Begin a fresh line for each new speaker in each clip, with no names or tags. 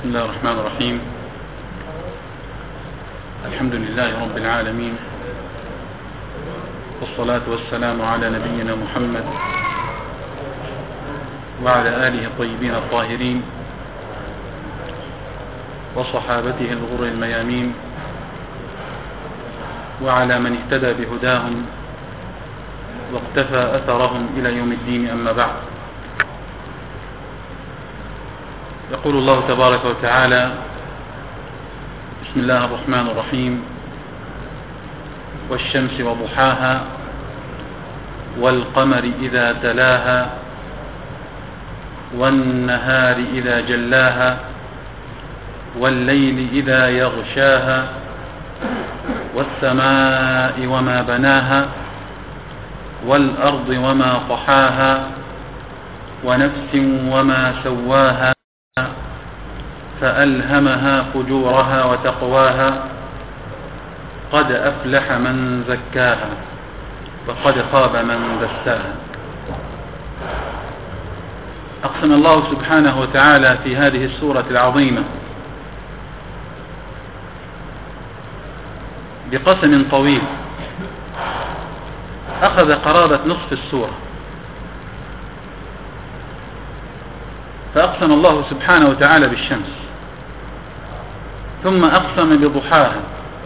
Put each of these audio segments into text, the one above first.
بسم الله الرحمن الرحيم. الحمد لله رب العالمين، والصلاة والسلام على نبينا محمد وعلى آله الطيبين الطاهرين وصحابته الغر الميامين وعلى من اهتدى بهداهم واقتفى أثرهم إلى يوم الدين. أما بعد، يقول الله تبارك وتعالى: بسم الله الرحمن الرحيم: والشمس وضحاها والقمر إذا تلاها والنهار إذا جلاها والليل إذا يغشاها والسماء وما بناها والأرض وما طحاها ونفس وما سواها فألهمها فجورها وتقواها قد أفلح من زكاها وقد خاب من دساها. أقسم الله سبحانه وتعالى في هذه السورة العظيمة بقسم طويل أخذ قرابة نصف السورة، فأقسم الله سبحانه وتعالى بالشمس، ثم أقسم بضحاها،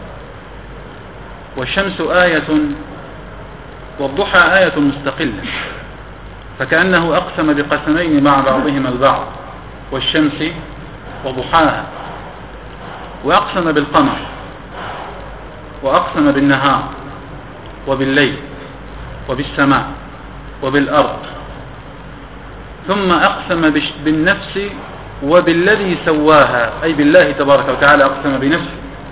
والشمس آية والضحى آية مستقلة، فكأنه أقسم بقسمين مع بعضهما البعض: والشمس وضحاها. وأقسم بالقمر، وأقسم بالنهار وبالليل وبالسماء وبالأرض، ثم أقسم بالنفس وبالذي سواها، أي بالله تبارك وتعالى أقسم بنفسه.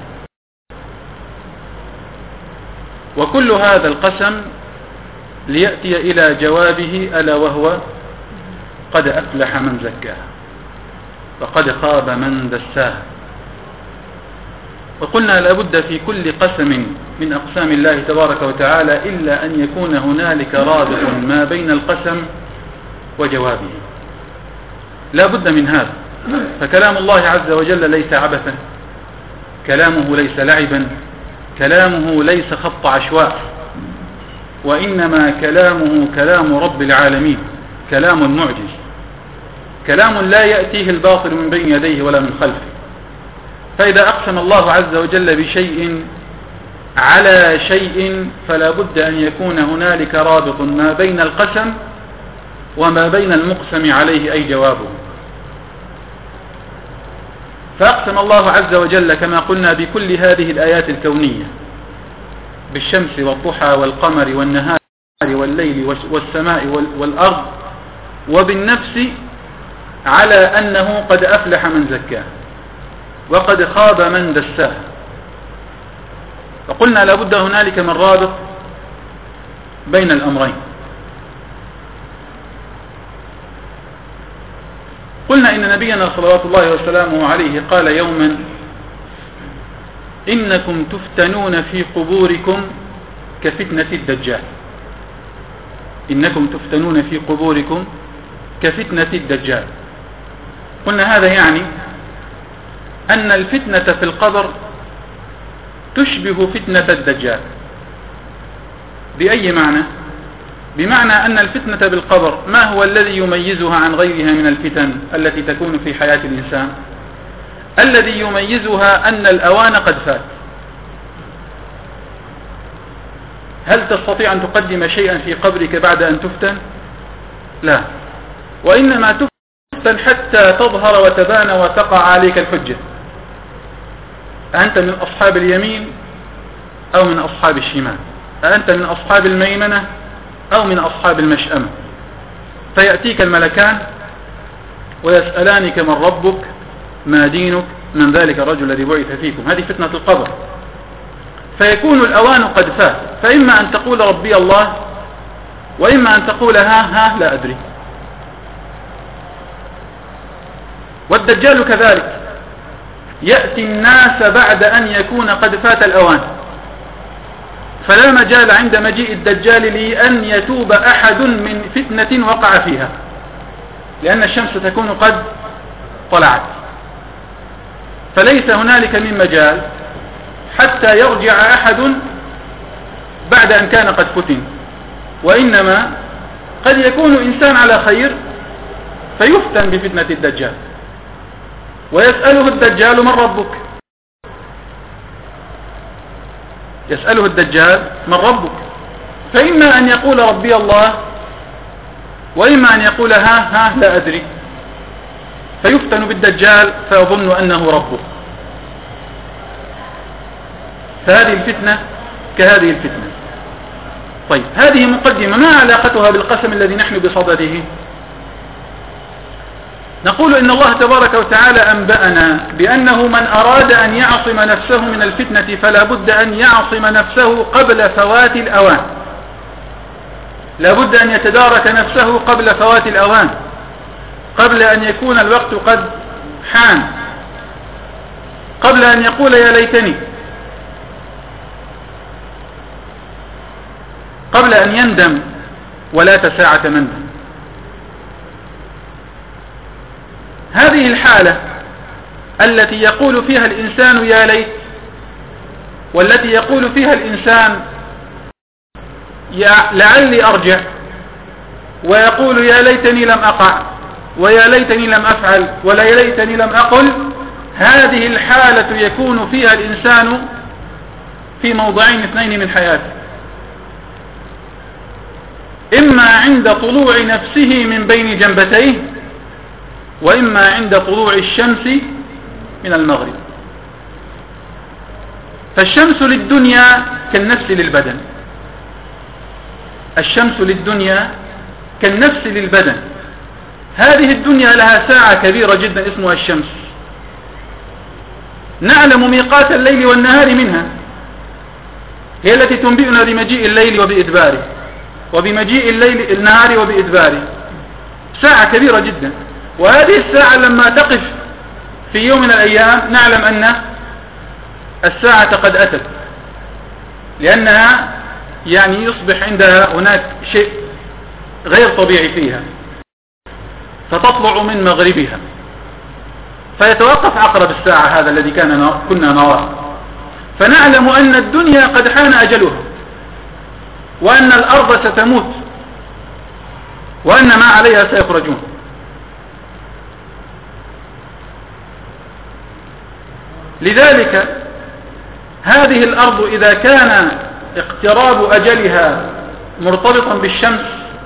وكل هذا القسم ليأتي إلى جوابه، ألا وهو: قد أفلح من زكاها وقد خاب من دساها. وقلنا لابد في كل قسم من أقسام الله تبارك وتعالى إلا أن يكون هنالك رابط ما بين القسم وجوابه، لا بد من هذا. فكلام الله عز وجل ليس عبثا، كلامه ليس لعبا، كلامه ليس خط عشواء، وإنما كلامه كلام رب العالمين، كلام معجز، كلام لا يأتيه الباطل من بين يديه ولا من خلفه. فإذا أقسم الله عز وجل بشيء على شيء فلا بد أن يكون هنالك رابط ما بين القسم وما بين المقسم عليه، أي جوابه. فأقسم الله عز وجل كما قلنا بكل هذه الآيات الكونية: بالشمس والضحى والقمر والنهار والليل والسماء والأرض، وبالنفس على أنه قد أفلح من زكاه وقد خاب من دساه. فقلنا لابد هنالك من رابط بين الأمرين. قلنا إن نبينا صلوات الله وسلامه عليه قال يوما: إنكم تفتنون في قبوركم كفتنة الدجال. إنكم تفتنون في قبوركم كفتنة الدجال. قلنا هذا يعني أن الفتنة في القبر تشبه فتنة الدجال. بأي معنى؟ بمعنى أن الفتنة بالقبر ما هو الذي يميزها عن غيرها من الفتن التي تكون في حياة الإنسان؟ الذي يميزها أن الأوان قد فات. هل تستطيع أن تقدم شيئا في قبرك بعد أن تفتن؟ لا، وإنما تفتن حتى تظهر وتبان وتقع عليك الحجة. أنت من أصحاب اليمين أو من أصحاب الشمال؟ أنت من أصحاب الميمنة أو من أصحاب المشأمة؟ فيأتيك الملكان ويسألانك: من ربك؟ ما دينك؟ من ذلك الرجل الذي بعث فيكم؟ هذه فتنة القبر. فيكون الأوان قد فات، فإما أن تقول ربي الله، وإما أن تقول ها لا أدري. والدجال كذلك يأتي الناس بعد أن يكون قد فات الأوان، فلا مجال عند مجيء الدجال لأن يتوب أحد من فتنة وقع فيها، لأن الشمس تكون قد طلعت. فليس هنالك من مجال حتى يرجع أحد بعد أن كان قد فتن، وإنما قد يكون إنسان على خير فيفتن بفتنة الدجال، ويسأله الدجال من ربك، يسأله الدجال من ربك، فإما أن يقول ربي الله، وإما أن يقول ها لا أدري، فيفتن بالدجال فيظن أنه ربه. فهذه الفتنة كهذه الفتنة. طيب، هذه مقدمة، ما علاقتها بالقسم الذي نحن بصدده؟ نقول إن الله تبارك وتعالى أنبأنا بأنه من أراد أن يعصم نفسه من الفتنة فلا بد أن يعصم نفسه قبل فوات الأوان، لا بد أن يتدارك نفسه قبل فوات الأوان، قبل أن يكون الوقت قد حان، قبل أن يقول يا ليتني، قبل أن يندم ولا تساعة مندم. هذه الحالة التي يقول فيها الإنسان يا ليت، والتي يقول فيها الإنسان لعلي أرجع، ويقول يا ليتني لم أقع، ويا ليتني لم أفعل، ولا ليتني لم أقل، هذه الحالة يكون فيها الإنسان في موضعين اثنين من حياته: إما عند طلوع نفسه من بين جنبتيه، وإما عند طلوع الشمس من المغرب. فالشمس للدنيا كالنفس للبدن، الشمس للدنيا كالنفس للبدن. هذه الدنيا لها ساعة كبيرة جدا اسمها الشمس، نعلم ميقات الليل والنهار منها، هي التي تنبئنا بمجيء الليل وبإدباره، وبمجيء النهار وبإدباره، ساعة كبيرة جدا. وهذه الساعة لما تقف في يوم من الأيام نعلم أن الساعة قد أتت، لأنها يعني يصبح عندها هناك شيء غير طبيعي فيها، فتطلع من مغربها، فيتوقف عقرب الساعة هذا الذي كنا نراه، فنعلم أن الدنيا قد حان أجلها، وأن الأرض ستموت، وأن ما عليها سيخرجون. لذلك هذه الأرض إذا كان اقتراب أجلها مرتبطا بالشمس،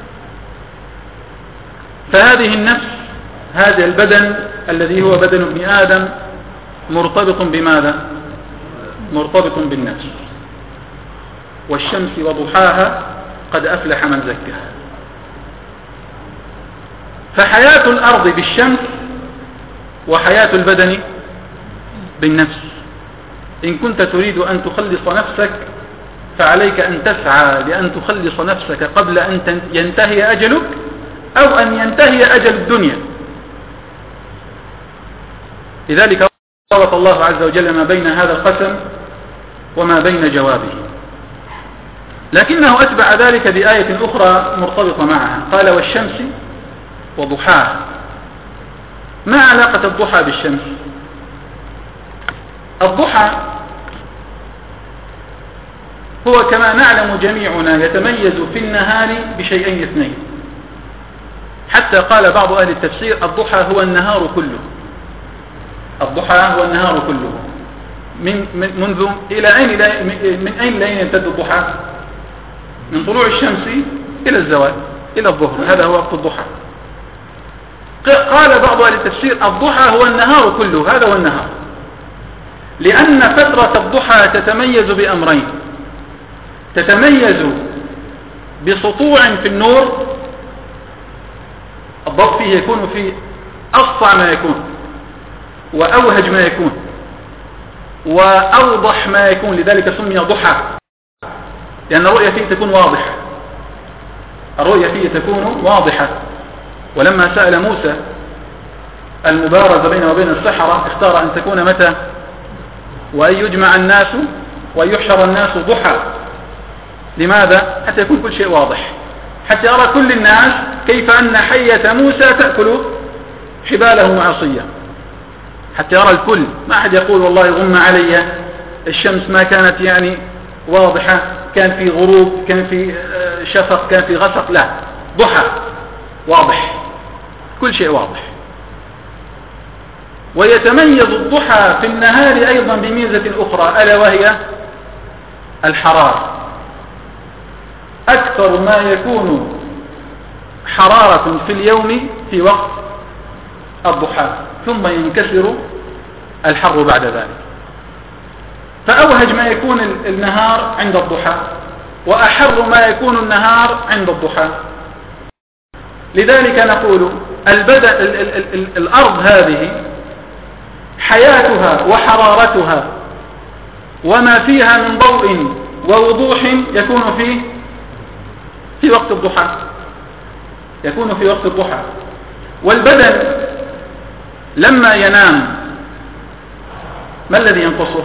فهذه النفس، هذا البدن الذي هو بدن ابن آدم مرتبط بماذا؟ مرتبط بالنفس. والشمس وضحاها قد أفلح من زكاها. فحياة الأرض بالشمس وحياة البدن بالنفس. إن كنت تريد أن تخلص نفسك فعليك أن تسعى لأن تخلص نفسك قبل أن ينتهي أجلك، أو أن ينتهي أجل الدنيا. لذلك ربط الله عز وجل ما بين هذا القسم وما بين جوابه، لكنه أتبع ذلك بآية أخرى مرتبطة معها، قال والشمس وضحاها. ما علاقة الضحى بالشمس؟ الضحى هو كما نعلم جميعنا يتميز في النهار بشيئين اثنين، حتى قال بعض أهل التفسير الضحى هو النهار كله. الضحى هو النهار كله. منذ إلى أين من أين لأين يمتد الضحى؟ من طلوع الشمس إلى الزوال إلى الظهر، هذا هو وقت الضحى. قال بعض أهل التفسير الضحى هو النهار كله، هذا هو النهار، لأن فترة الضحى تتميز بأمرين: تتميز بسطوع في النور، الضوء فيه يكون في أسطع ما يكون، وأوهج ما يكون، وأوضح ما يكون، لذلك سمي ضحى، لأن الرؤية فيه تكون واضحة، الرؤية فيه تكون واضحة. ولما سأل موسى المبارزة بينه وبين السحرة اختار أن تكون متى؟ وأن يجمع الناس وأن يحشر الناس ضحى. لماذا؟ حتى يكون كل شيء واضح، حتى يرى كل الناس كيف أن حية موسى تأكل حباله معصية. حتى يرى الكل، ما أحد يقول والله غم علي، الشمس ما كانت يعني واضحة، كان في غروب، كان في شفق، كان في غسق، لا، ضحى واضح، كل شيء واضح. ويتميز الضحى في النهار أيضا بميزة أخرى، ألا وهي الحرارة. أكثر ما يكون حرارة في اليوم في وقت الضحى، ثم ينكسر الحر بعد ذلك. فأوهج ما يكون النهار عند الضحى، وأحر ما يكون النهار عند الضحى. لذلك نقول الأرض هذه حياتها وحرارتها وما فيها من ضوء ووضوح يكون في وقت الضحى، يكون في وقت الضحى. والبدن لما ينام ما الذي ينقصه؟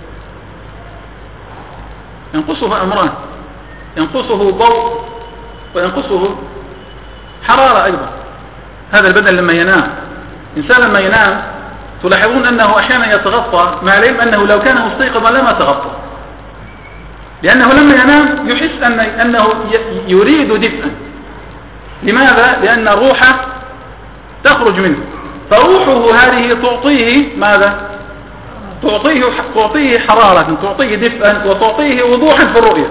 ينقصه أمران، ينقصه ضوء وينقصه حرارة أيضا. هذا البدن لما ينام، إنسان لما ينام تلاحظون أنه أحيانا يتغطى، مع العلم أنه لو كان مستيقظا لما تغطى، لأنه لما ينام يحس أنه يريد دفئا. لماذا؟ لأن الروح تخرج منه، فروحه هذه تعطيه ماذا؟ تعطيه حرارة، تعطيه دفئا، وتعطيه وضوحا في الرؤية،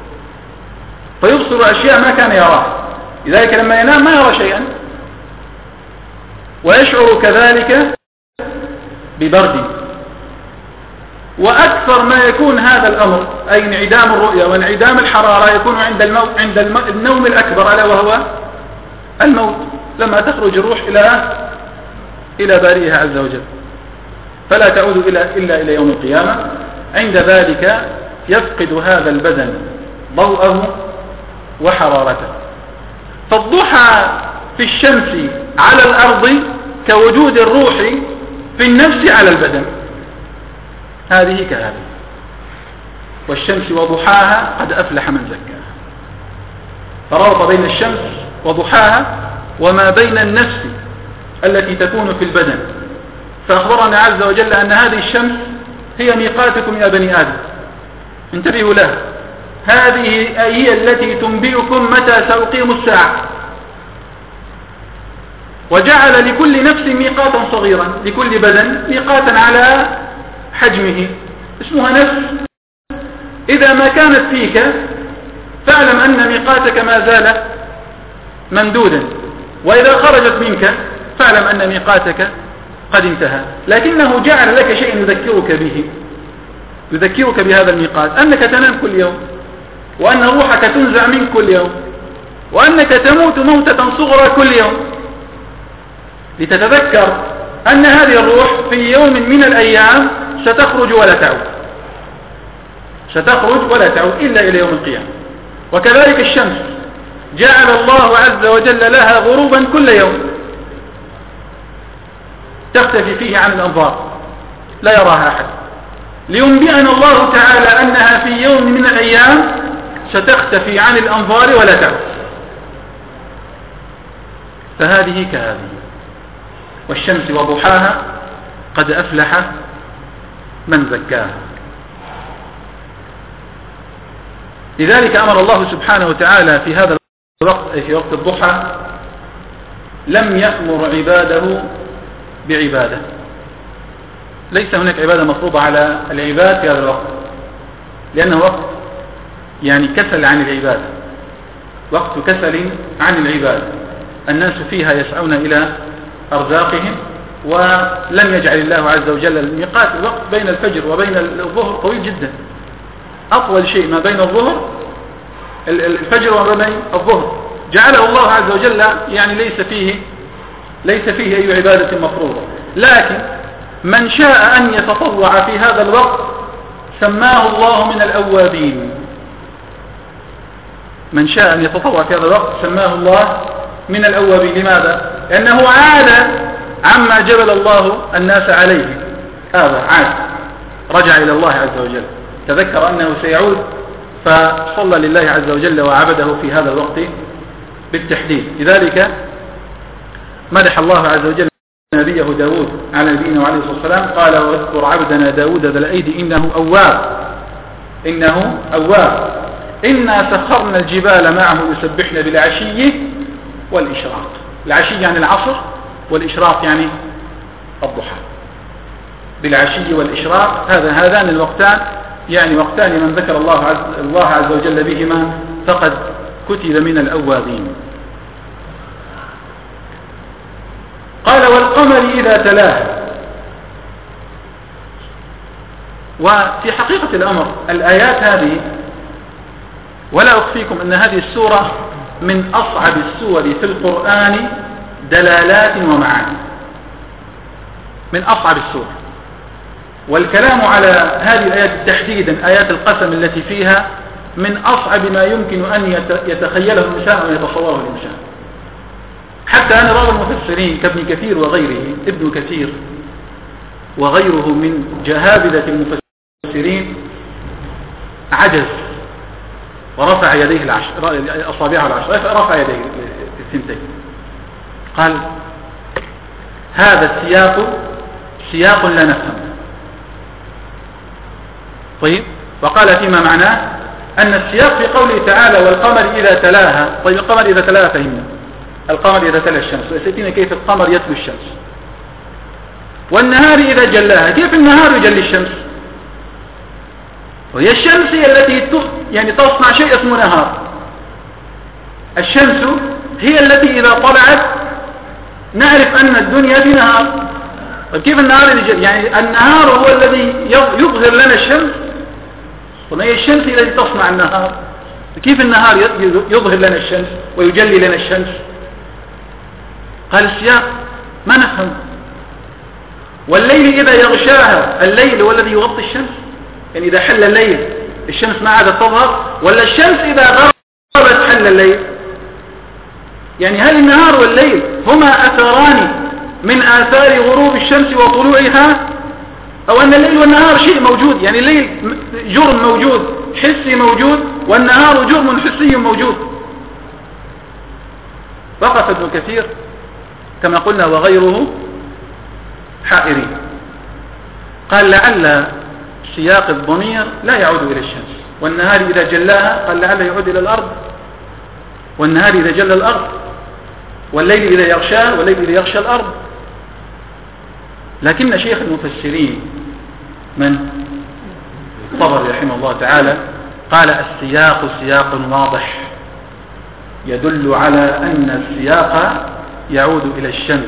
فيبصر أشياء ما كان يراها. لذلك لما ينام ما يرى شيئا، ويشعر كذلك ببرد. وأكثر ما يكون هذا الأمر، أي انعدام الرؤية وانعدام الحرارة، يكون عند النوم الأكبر، ألا وهو الموت، لما تخرج الروح إلى بارئها عز وجل، فلا تعود إلا إلى يوم القيامة. عند ذلك يفقد هذا البدن ضوءه وحرارته. فالضحى في الشمس على الأرض كوجود الروح في النفس على البدن، هذه كهذه. والشمس وضحاها قد أفلح من زكاها. فرابط بين الشمس وضحاها وما بين النفس التي تكون في البدن. فأخبرنا عز وجل أن هذه الشمس هي ميقاتكم يا بني آدم، انتبهوا لها، هذه هي التي تنبئكم متى سأقيم الساعة. وجعل لكل نفس ميقاتا صغيرا، لكل بدن ميقاتا على حجمه، اسمها نفس. إذا ما كانت فيك فاعلم أن ميقاتك ما زال ممدودا، وإذا خرجت منك فاعلم أن ميقاتك قد انتهى. لكنه جعل لك شيء يذكرك به، يذكرك بهذا الميقات، أنك تنام كل يوم، وأن روحك تنزع منك كل يوم، وأنك تموت موتة صغرى كل يوم، لتتذكر أن هذه الروح في يوم من الأيام ستخرج ولا تعود، ستخرج ولا تعود إلا إلى يوم القيامة. وكذلك الشمس جعل الله عز وجل لها غروبا كل يوم تختفي فيه عن الأنظار، لا يراها أحد، لينبئنا الله تعالى أنها في يوم من الأيام ستختفي عن الأنظار ولا تعود. فهذه كهذه. والشمس وضحاها قد أفلح من زكاها. لذلك أمر الله سبحانه وتعالى في هذا الوقت، أي في وقت الضحى، لم يأمر عباده بعبادة. ليس هناك عبادة مفروضة على العباد في هذا الوقت، لأنه وقت يعني كسل عن العبادة، وقت كسل عن العبادة. الناس فيها يسعون إلى أرزاقهم، ولم يجعل الله عز وجل الميقات الوقت بين الفجر وبين الظهر طويل جدا، أطول شيء ما بين الفجر وما بين الظهر، جعله الله عز وجل يعني ليس فيه أي عبادة مفروضة. لكن من شاء أن يتطوع في هذا الوقت سماه الله من الأوابين. من شاء أن يتطوع في هذا الوقت سماه الله من الأوابين. لماذا؟ لأنه عاد عما جبل الله الناس عليه، هذا عاد، رجع إلى الله عز وجل، تذكر أنه سيعود، فصلى لله عز وجل وعبده في هذا الوقت بالتحديد. لذلك مدح الله عز وجل نبيه داود على نبينا وعليه الصلاة والسلام قال واذكر عبدنا داود ذا الأيدي إنه أواب إنا سخرنا الجبال معه يسبحن بالعشي والإشراق. العشي يعني العصر، والإشراق يعني الضحى. بالعشي والإشراق هذان الوقتان يعني وقتان من ذكر الله عز وجل بهما فقد كتب من الأوابين. قال والقمر إذا تلاها. وفي حقيقة الأمر الآيات هذه، ولا أخفيكم أن هذه السورة من أصعب السور في القرآن دلالات ومعاني، من أصعب السور. والكلام على هذه الآيات تحديدا آيات القسم التي فيها من أصعب ما يمكن أن يتخيله الإنسان أو يتصوره الإنسان. حتى أن بعض المفسرين كابن كثير وغيره، ابن كثير وغيره من جهابذة المفسرين عجز ورفع يديه أصابعه العشر، رفع يديه الثنتين، قال هذا السياق سياق لا نفهم. طيب، وقال فيما معناه أن السياق في قوله تعالى والقمر إذا تلاها. طيب القمر إذا تلاها فهمنا، القمر إذا تلا الشمس، وسيأتينا كيف القمر يتلو الشمس. والنهار إذا جلاها، كيف النهار يجلي الشمس؟ وهي الشمس هي التي يعني تصنع شيء اسمه نهار. الشمس هي التي إذا طلعت نعرف أن الدنيا في نهار. طيب كيف النهار يجلي؟ يعني النهار هو الذي يظهر لنا الشمس، وما هي الشمس التي تصنع النهار. كيف النهار يظهر لنا الشمس ويجلي لنا الشمس؟ قال السياق ما نفهم. والليل إذا يغشاها، الليل هو الذي يغطي الشمس، يعني إذا حل الليل الشمس ما عادت تظهر، ولا الشمس إذا غربت حل الليل؟ يعني هل النهار والليل هما أثران من آثار غروب الشمس وطلوعها، أو أن الليل والنهار شيء موجود؟ يعني الليل جرم موجود حسي موجود، والنهار جرم حسي موجود. وقف ابن كثير كما قلنا وغيره حائرين، قال لعل سياق الضمير لا يعود إلى الشمس. والنهار إذا جلاها قال لعل يعود إلى الأرض، والنهار إذا جل الأرض، والليل إذا يغشاه، والليل إذا يغشى الأرض. لكن شيخ المفسرين من الطبري رحمه الله تعالى قال السياق سياق واضح يدل على أن السياق يعود إلى الشمس.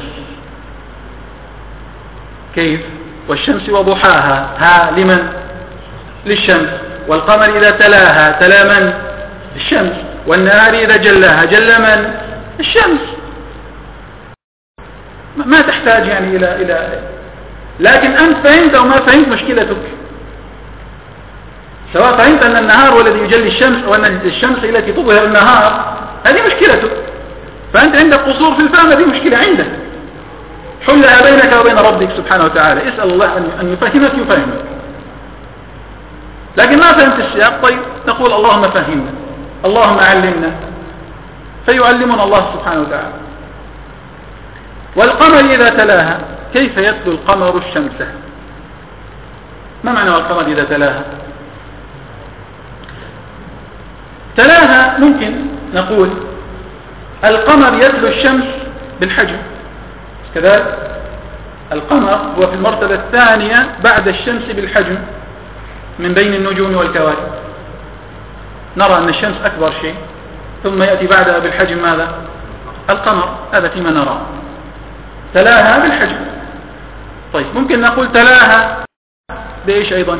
كيف؟ والشمس وضحاها، ها لمن؟ للشمس. والقمر إذا تلاها تلا من؟ الشمس. والنهار إذا جلاها جل من؟ الشمس. ما تحتاج يعني إلى لكن أنت فهمت أو ما فهمت مشكلتك. سواء فهمت أن النهار هو الذي يجلي الشمس، أو أن الشمس التي تظهر النهار، هذه مشكلتك. فأنت عندك قصور في الفهم، هذه مشكلة عندك، حلها بينك وبين ربك سبحانه وتعالى. اسأل الله أن يفهمك يفهمك. لكن ما فهمت السياق، طيب نقول اللهم فهمنا، اللهم علمنا، فيعلمنا الله سبحانه وتعالى. والقمر إذا تلاها، كيف يتلو القمر الشمس؟ ما معنى والقمر إذا تلاها؟ تلاها ممكن نقول القمر يتلو الشمس بالحجم كذلك. القمر هو في المرتبة الثانية بعد الشمس بالحجم من بين النجوم والكواكب. نرى أن الشمس أكبر شيء، ثم يأتي بعدها بالحجم ماذا؟ القمر. هذا فيما نرى. تلاها بالحجم. طيب ممكن نقول تلاها بإيش أيضا؟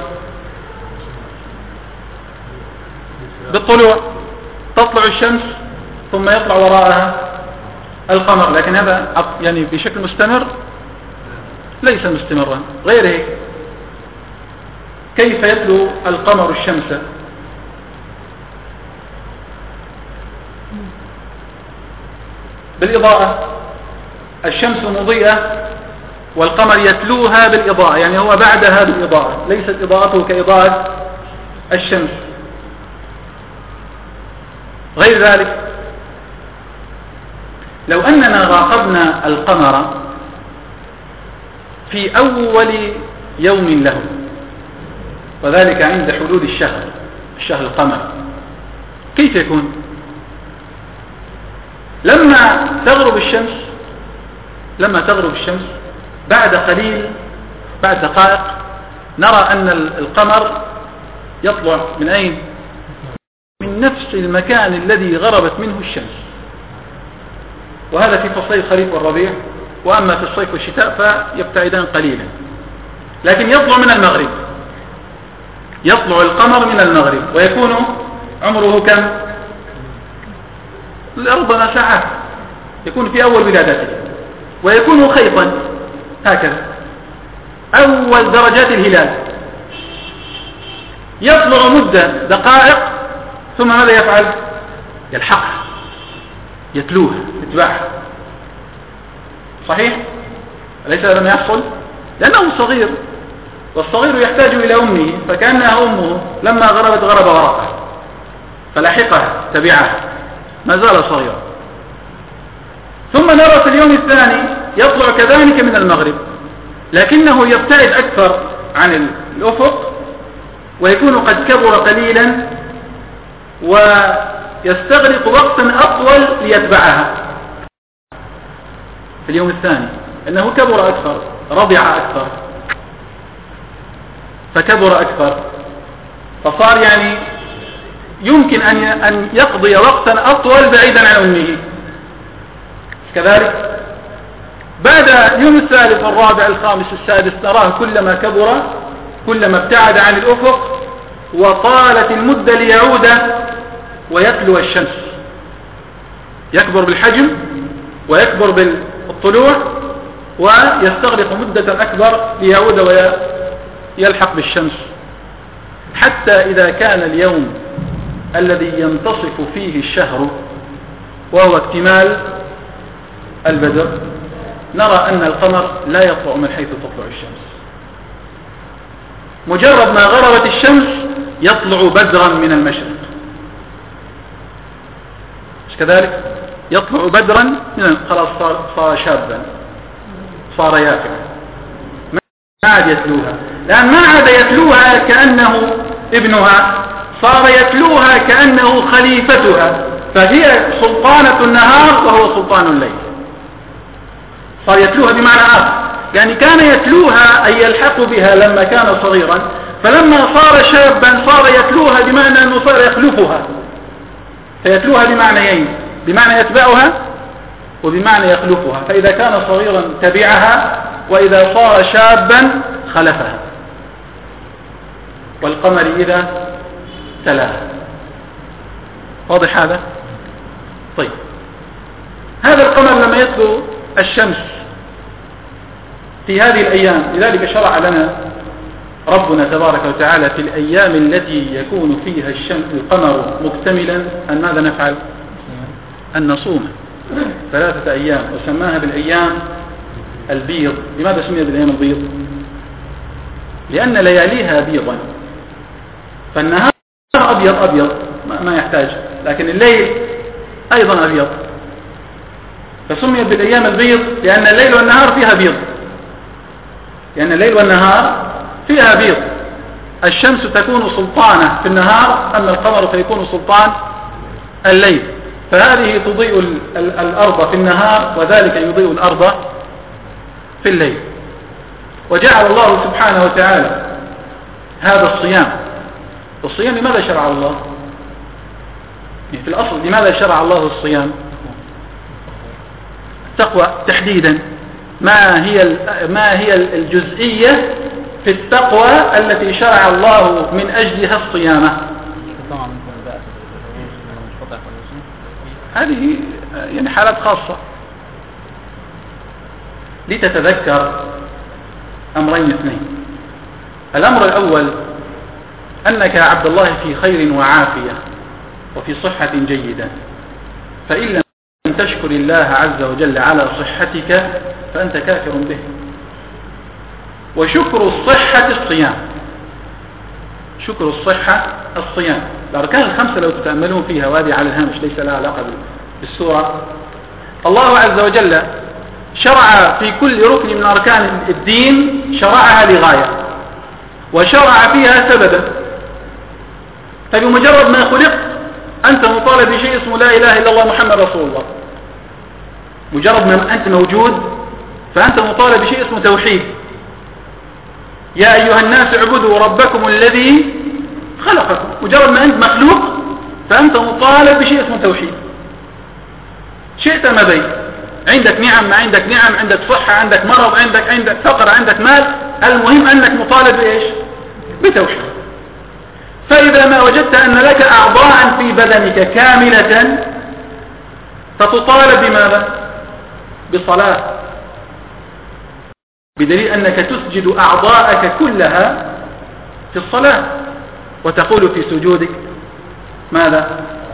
بالطلوع. تطلع الشمس ثم يطلع وراءها القمر، لكن هذا يعني بشكل مستمر ليس مستمرا. غير هيك، كيف يتلو القمر الشمس؟ بالإضاءة. الشمس مضيئة والقمر يتلوها بالإضاءة، يعني هو بعدها بالإضاءة، ليست إضاءته كإضاءة الشمس. غير ذلك، لو أننا راقبنا القمر في أول يوم له، وذلك عند حلول الشهر القمر. كيف يكون؟ لما تغرب الشمس بعد قليل، بعد دقائق، نرى أن القمر يطلع من أين؟ من نفس المكان الذي غربت منه الشمس، وهذا في فصل الخريف والربيع. وأما في الصيف والشتاء فيبتعدان قليلا، لكن يطلع من المغرب، يطلع القمر من المغرب، ويكون عمره كم؟ ربما ساعات، يكون في أول ولادته، ويكون خيطا هكذا أول درجات الهلال، يطلع مدة دقائق، ثم ماذا يفعل؟ يلحقها، يتلوها، يتبعها. صحيح؟ أليس هذا ما يحصل؟ لأنه صغير، والصغير يحتاج إلى أمه، فكأنها أمه لما غربت غرب وراءها فلاحقها، تبعها، ما زال صغيرا. ثم نرى في اليوم الثاني يطلع كذلك من المغرب، لكنه يبتعد أكثر عن الأفق، ويكون قد كبر قليلا، ويستغرق وقتا أطول ليتبعها في اليوم الثاني، أنه كبر أكثر، رضع أكثر، فكبر أكثر، فصار يعني يمكن أن يقضي وقتا أطول بعيدا عن أمه. كذلك بعد اليوم الثالث والرابع الخامس السادس نراه كلما كبر كلما ابتعد عن الأفق، وطالت المدة ليعود ويتلو الشمس، يكبر بالحجم ويكبر بالطلوع، ويستغرق مدة أكبر ليعود ويلحق بالشمس، حتى إذا كان اليوم الذي ينتصف فيه الشهر وهو اكتمال البدر، نرى أن القمر لا يطلع من حيث تطلع الشمس. مجرد ما غربت الشمس يطلع بدرا من المشرق، مش كذلك؟ يطلع بدرا خلاص صار شابا، صار يافعا، ما عاد يتلوها، لأن ما عاد يتلوها كأنه ابنها، صار يتلوها كأنه خليفتها، فهي سلطانة النهار وهو سلطان الليل. صار يتلوها بمعنى آخر، يعني كان يتلوها أي يلحق بها لما كان صغيرا، فلما صار شابا صار يتلوها بمعنى أنه صار يخلفها، فيتلوها بمعنيين، بمعنى يتبعها وبمعنى يخلفها. فإذا كان صغيرا تبعها، وإذا صار شابا خلفها. والقمر إذا تلاها. واضح هذا؟ طيب، هذا القمر لما يتلو الشمس في هذه الأيام، لذلك شرع لنا ربنا تبارك وتعالى في الأيام التي يكون فيها القمر مكتملا أن ماذا نفعل؟ أن نصوم 3 أيام، وسماها بالأيام البيض. لماذا سميت بالأيام البيض؟ لأن لياليها بيضا، فالنهار أبيض ما يحتاج، لكن الليل أيضا أبيض، فسميت بالأيام البيض لأن الليل والنهار فيها بيض، لأن الليل والنهار فيها بيض. الشمس تكون سلطانة في النهار، أما القمر فيكون سلطان الليل، فهذه تضيء الأرض في النهار، وذلك يضيء الأرض في الليل. وجعل الله سبحانه وتعالى هذا الصيام لماذا شرع الله؟ في الأصل لماذا شرع الله الصيام؟ التقوى تحديدا. ما هي الجزئية في التقوى التي شرع الله من أجلها الصيامة؟ هذه يعني حالات خاصة، لتتذكر أمرين اثنين. الأمر الأول أنك عبد الله في خير وعافية وفي صحة جيدة، فإن لم تشكر الله عز وجل على صحتك فأنت كافر به. وشكر الصحة الصيام، شكر الصحة الصيام. الأركان الخمسة لو تتأملون فيها، وهذه على الهامش ليس لها علاقة بالسورة، الله عز وجل شرع في كل ركن من أركان الدين شرعها لغاية وشرع فيها سببا. فبمجرد ما خلقت أنت مطالب بشيء اسمه لا إله إلا الله محمد رسول الله. مجرد ما أنت موجود فأنت مطالب بشيء اسمه توحيد. يا أيها الناس اعبدوا ربكم الذي خلقكم. مجرد ما أنت مخلوق فأنت مطالب بشيء اسمه توحيد. شئت ما بين، عندك نعم ما عندك نعم، عندك صحة عندك مرض، عندك فقر عندك مال، المهم أنك مطالب بإيش؟ بتوحيد. فإذا ما وجدت أن لك أعضاء في بدنك كاملة فتطالب بماذا؟ بالصلاة، بدليل أنك تسجد أعضاءك كلها في الصلاة وتقول في سجودك ماذا؟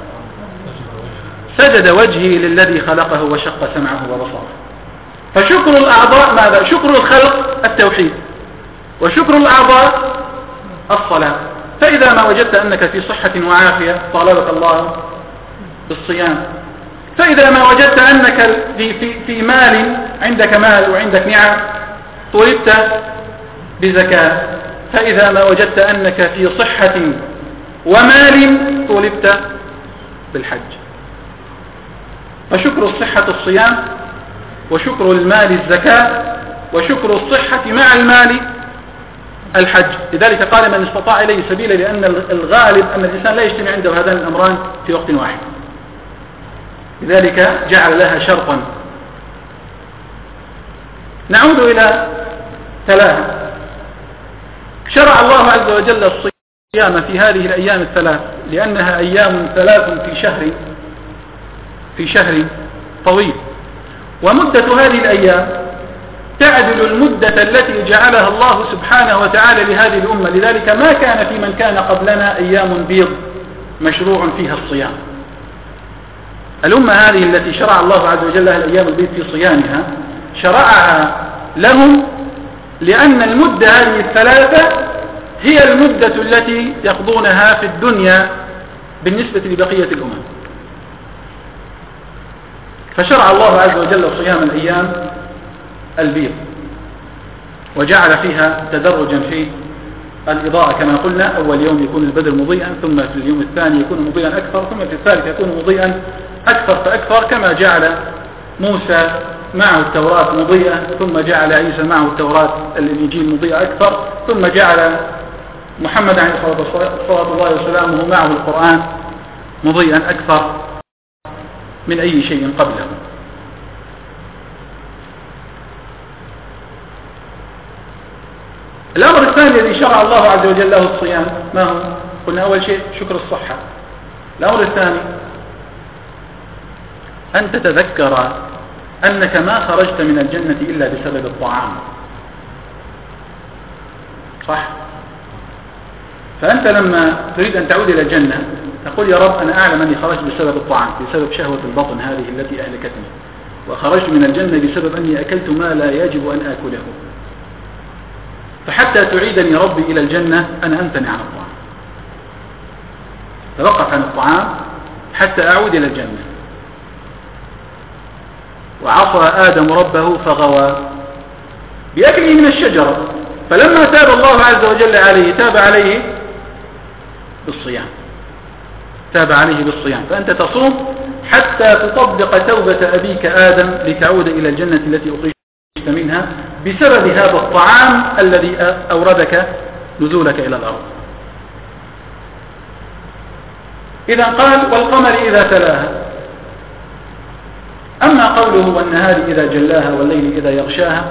سجد وجهي للذي خلقه وشق سمعه وبصره. فشكر الأعضاء ماذا؟ شكر الخلق التوحيد، وشكر الأعضاء الصلاة. فإذا ما وجدت أنك في صحة وعافية طالبك الله بالصيام. فإذا ما وجدت أنك في مال، عندك مال وعندك نعم، طلبت بزكاة. فإذا ما وجدت أنك في صحة ومال طلبت بالحج. فشكر الصحة الصيام، وشكر المال الزكاة، وشكر الصحة مع المال الحج. لذلك قال من استطاع إليه سبيلا، لأن الغالب أن الإنسان لا يجتمع عنده هذان الأمران في وقت واحد، لذلك جعل لها شرطا. نعود إلى ثلاثة. شرع الله عز وجل الصيام في هذه الأيام الثلاث لأنها أيام ثلاث في شهر طويل، ومدة هذه الأيام تعدل المدة التي جعلها الله سبحانه وتعالى لهذه الأمة. لذلك ما كان في من كان قبلنا أيام بيض مشروع فيها الصيام. الأمة هذه التي شرع الله عز وجل لها الأيام البيض في صيامها شرعها لهم لأن المدة هذه الثلاثة هي المدة التي يقضونها في الدنيا بالنسبة لبقية الأمم. فشرع الله عز وجل صيام الأيام البيض، وجعل فيها تدرجا في الإضاءة كما قلنا. أول يوم يكون البدر مضيئا، ثم في اليوم الثاني يكون مضيئا أكثر، ثم في الثالث يكون مضيئا أكثر فأكثر، كما جعل موسى معه التوراة مضيئة، ثم جعل عيسى معه التوراة الإنجيل مضيئة أكثر، ثم جعل محمد عليه الصلاة الله وسلامه معه القرآن مضيئا أكثر من أي شيء قبله. الأمر الثاني الذي شرع الله عز وجل له الصيام ما هو؟ قلنا أول شيء شكر الصحة. الأمر الثاني أن تتذكر أنك ما خرجت من الجنة إلا بسبب الطعام، صح؟ فأنت لما تريد أن تعود إلى الجنة تقول يا رب أنا أعلم أني خرجت بسبب الطعام، بسبب شهوة البطن هذه التي أهلكتني، وخرجت من الجنة بسبب أني أكلت ما لا يجب أن آكله، فحتى تعيدني ربي إلى الجنة أنا أمتنع عن الطعام، توقف عن الطعام حتى أعود إلى الجنة. وعصى آدم ربه فغوى بأكله من الشجرة، فلما تاب الله عز وجل عليه تاب عليه بالصيام، تاب عليه بالصيام. فأنت تصوم حتى تطبق توبة أبيك آدم لتعود إلى الجنة التي أخرجت منها بسبب هذا الطعام الذي أوردك نزولك إلى الأرض. إذا قال والقمر إذا تلاها. أما قوله والنهار إذا جلاها والليل إذا يغشاها،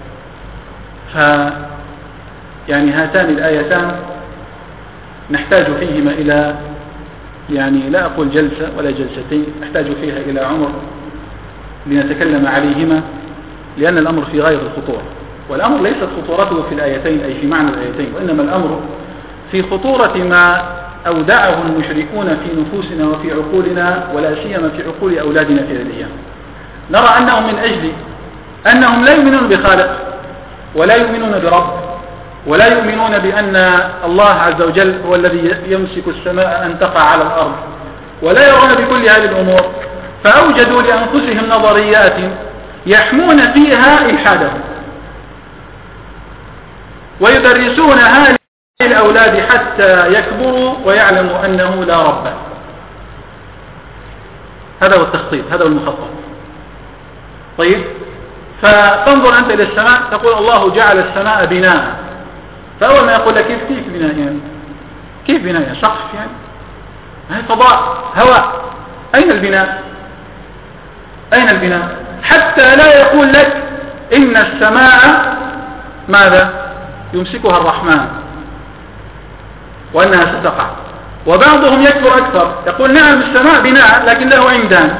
يعني هاتان الآيتان نحتاج فيهما إلى يعني لا أقول جلسة ولا جلستين، نحتاج فيها إلى عمر لنتكلم عليهما، لأن الأمر في غاية الخطورة. والأمر ليست خطورته في الآيتين أي في معنى الآيتين، وإنما الأمر في خطورة ما أودعه المشركون في نفوسنا وفي عقولنا، ولا سيما في عقول أولادنا في هذه الأيام. نرى أنهم من أجل أنهم لا يؤمنون بخالق ولا يؤمنون برب ولا يؤمنون بأن الله عز وجل هو الذي يمسك السماء أن تقع على الأرض، ولا يرون بكل هذه الأمور، فأوجدوا لأنفسهم نظريات يحمون فيها إلحادهم ويدرسونها للأولاد حتى يكبروا ويعلموا أنه لا رب. هذا هو التخطيط، هذا هو المخطط. طيب، فتنظر أنت إلى السماء تقول الله جعل السماء بناء، فأول ما يقول لك كيف بناء يعني؟ كيف بناء يعني؟ سقف يعني؟ هي فضاء، هواء. أين البناء؟ أين البناء؟ حتى لا يقول لك إن السماء ماذا؟ يمسكها الرحمن وأنها ستقع. وبعضهم يكبر أكثر يقول نعم السماء بناء لكن له عمدان،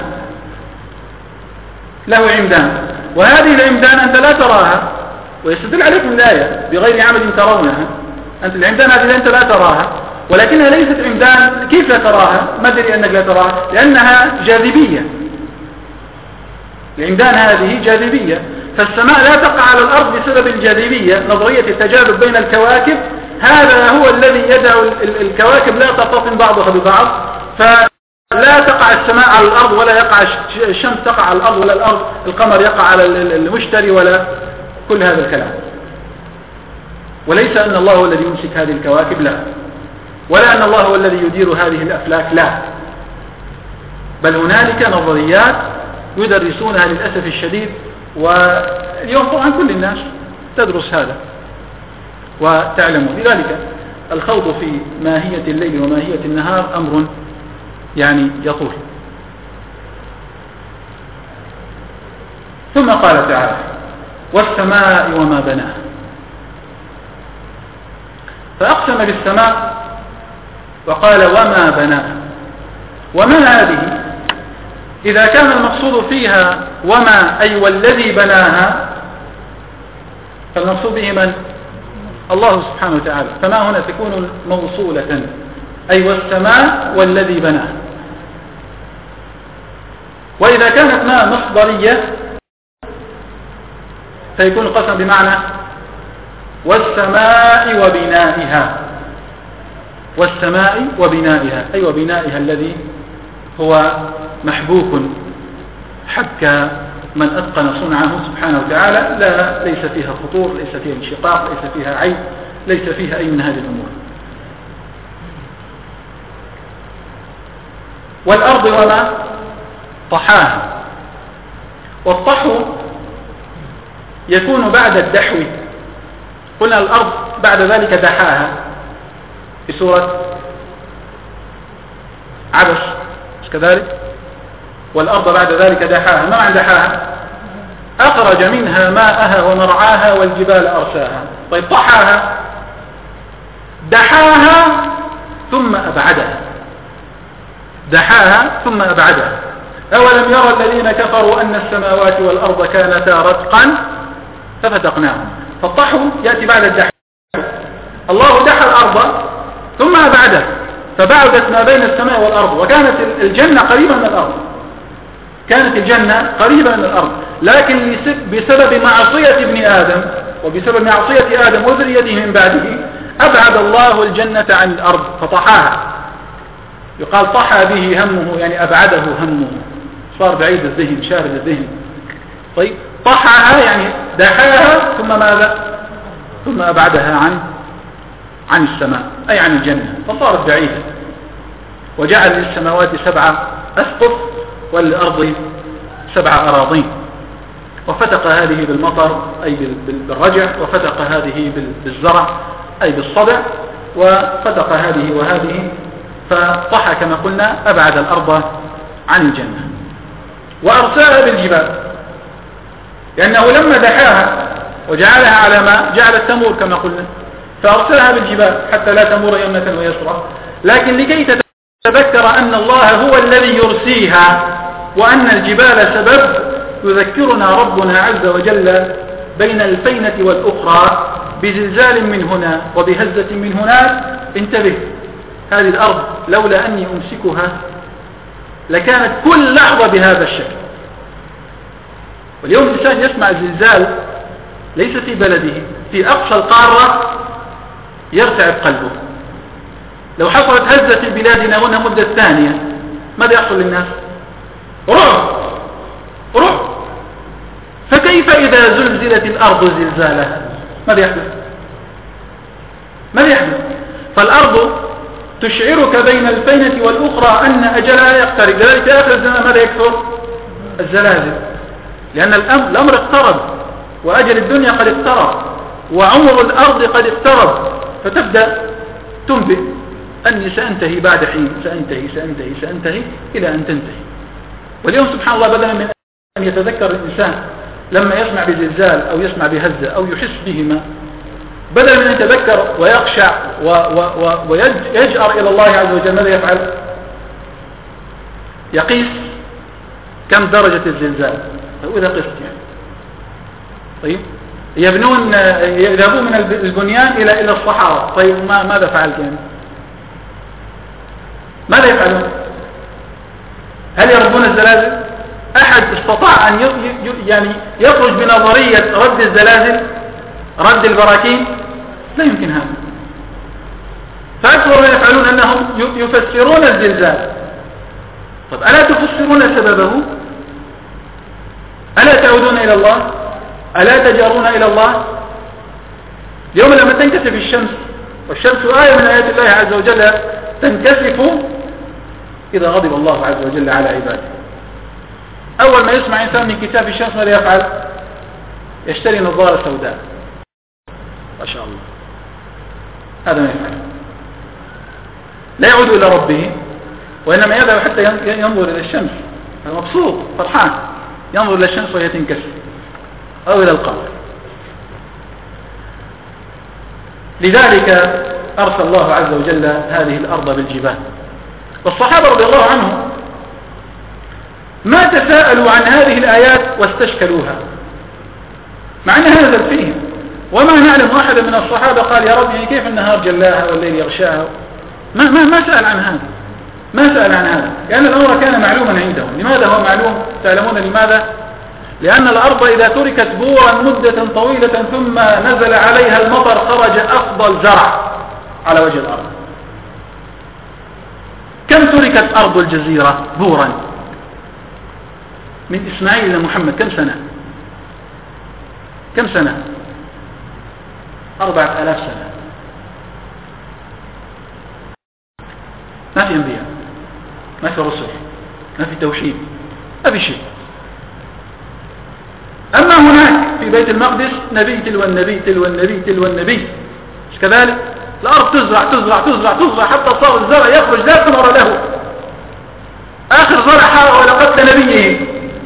له عمدان، وهذه العمدان أنت لا تراها، ويستدل عليكم الآية بغير عمل ترونها. أنت العمدان هذه أنت لا تراها، ولكنها ليست عمدان. كيف لا تراها؟ ما أدري أنك لا تراها، لأنها جاذبية. العمدان هذه جاذبية، فالسماء لا تقع على الأرض بسبب الجاذبية، نظرية التجاذب بين الكواكب. هذا هو الذي يدع الكواكب لا تتصل بعضها ببعض، فلا تقع السماء على الأرض ولا يقع الشمس تقع على الأرض ولا الأرض القمر يقع على المشتري ولا كل هذا الكلام. وليس أن الله هو الذي يمسك هذه الكواكب، لا، ولا أن الله هو الذي يدير هذه الأفلاك، لا، بل هنالك نظريات يدرسونها للأسف الشديد. واليوم طبعا كل الناس تدرس هذا وتعلمه. لذلك الخوض في ماهية الليل وماهية النهار أمر يعني يطول. ثم قال تعالى والسماء وما بناها، فأقسم بالسماء وقال وما بناها. وما هذه إذا كان المقصود فيها وما أي والذي بناها، فالمقصود به من؟ الله سبحانه وتعالى، فما هنا تكون موصولة، أي والسماء والذي بناها. وإذا كانت ما مصدرية فيكون القسم بمعنى والسماء وبنائها، والسماء وبنائها، أي وبنائها الذي هو محبوك حبك من أتقن صنعه سبحانه وتعالى، لا ليس فيها خطور، ليس فيها انشقاق، ليس فيها عيب، ليس فيها أي من هذه الأمور. والأرض وما طحاها، والطحو يكون بعد الدحو. قلنا الأرض بعد ذلك دحاها في سورة عبس كذلك، والأرض بعد ذلك دحاها. ما معنى دحاها؟ أخرج منها ماءها ومرعاها والجبال أرساها. طيب طحاها، دحاها ثم أبعدها، دحاها ثم أبعدها. أولم يرى الذين كفروا أن السماوات والأرض كانتا رتقا ففتقناهم. فالطحو يأتي بعد الدحو. الله دحى الأرض ثم أبعدها، فبعدت ما بين السماء والأرض، وكانت الجنة قريبة من الأرض، كانت الجنة قريبة من الأرض، لكن بسبب معصية ابن آدم وبسبب معصية آدم وذريته من بعده أبعد الله الجنة عن الأرض فطحاها. يقال طحى به همه، يعني أبعده همه، صار بعيد الذهن، شارد الذهن. طيب طحاها يعني دحاها ثم ماذا؟ ثم أبعدها عن السماء، أي عن الجنة، فصارت بعيدة. وجعل للسماوات 7 أسقف وللأرض 7 أراضين، وفتق هذه بالمطر أي بالرجع، وفتق هذه بالزرع أي بالصدع، وفتق هذه وهذه، فطحى كما قلنا أبعد الأرض عن الجنة. وأرساها بالجبال، لأنه لما دحاها وجعلها على ماء جعلت تمور كما قلنا، فأرسلها بالجبال حتى لا تمور يمنة ويسرى. لكن لكي تتذكر أن الله هو الذي يرسيها وأن الجبال سبب، يذكرنا ربنا عز وجل بين الفينة والأخرى بزلزال من هنا وبهزة من هناك. انتبه، هذه الأرض لولا أني أمسكها لكانت كل لحظة بهذا الشكل. واليوم الإنسان يسمع الزلزال ليس في بلده، في أقصى القارة يرتعب قلبه. لو حصلت هزة في بلادنا هنا مدة ثانية ماذا يحصل للناس؟ رعب، رعب. فإذا زلزلت الأرض زلزالها ماذا يحدث؟ ماذا يحدث؟ فالأرض تشعرك بين الفينة والأخرى أن أجلها يقترب. لذلك في آخر الزمان ماذا يكثر؟ الزلازل، لأن الأمر اقترب وأجل الدنيا قد اقترب وعمر الأرض قد اقترب، فتبدأ تنبئ أني سأنتهي بعد حين، سأنتهي إلى أن تنتهي. واليوم سبحان الله بدلا من أن يتذكر الإنسان لما يسمع بزلزال أو يسمع بهزة أو يحس بهما، بدلا من أن يتذكر ويخشع ويجأر إلى الله عز وجل، ماذا يفعل؟ يقيس كم درجة الزلزال وإذا قست يعني. طيب يذهبون من البنيان إلى الصحراء. طيب ماذا فعلت يعني؟ ماذا يفعلون؟ هل يربون الزلازل؟ أحد استطاع أن يعني يخرج بنظرية رد الزلازل، رد البراكين؟ لا يمكن هذا. فأكثر ما يفعلون أنهم يفسرون الزلزال. طب ألا تفسرون سببه؟ ألا تعودون إلى الله؟ ألا تجارون إلى الله؟ اليوم لما تنكسف الشمس، والشمس آية من آيات الله عز وجل، تنكسف إذا غضب الله عز وجل على عباده. أول ما يسمع إنسان من كتاب الشمس ماذا يفعل؟ يشتري نظارة سوداء، ما شاء الله. هذا ما يفعل، لا يعود إلى ربه، وإنما يذهب حتى ينظر إلى الشمس، مبسوط فرحان، ينظر إلى الشمس وهي تنكسر، أو إلى القمر. لذلك أرسل الله عز وجل هذه الأرض بالجبال. والصحابة رضي الله عنهم ما تساءلوا عن هذه الآيات واستشكلوها، مع أنها نزل فيهم. وما نعلم واحدا من الصحابة قال يا رب يعني كيف النهار جلاها والليل يغشاها. ما سأل عن هذا، ما سأل عن هذا، لأن الأمر كان معلوما عندهم. لماذا هو معلوم؟ تعلمون لماذا؟ لأن الأرض إذا تركت بورا مدة طويلة ثم نزل عليها المطر خرج أفضل زرع على وجه الأرض. كم تركت أرض الجزيرة بورا من إسماعيل إلى محمد؟ كم سنة 4000 سنة. ما في أنبياء، ما في رسل، ما في توحيد، ما في شيء. أما هناك في بيت المقدس نبي تلو النبي، مش كذلك؟ الأرض تزرع حتى صار الزرع يخرج لا ثمر له. آخر زرع حاول قتل نبيه،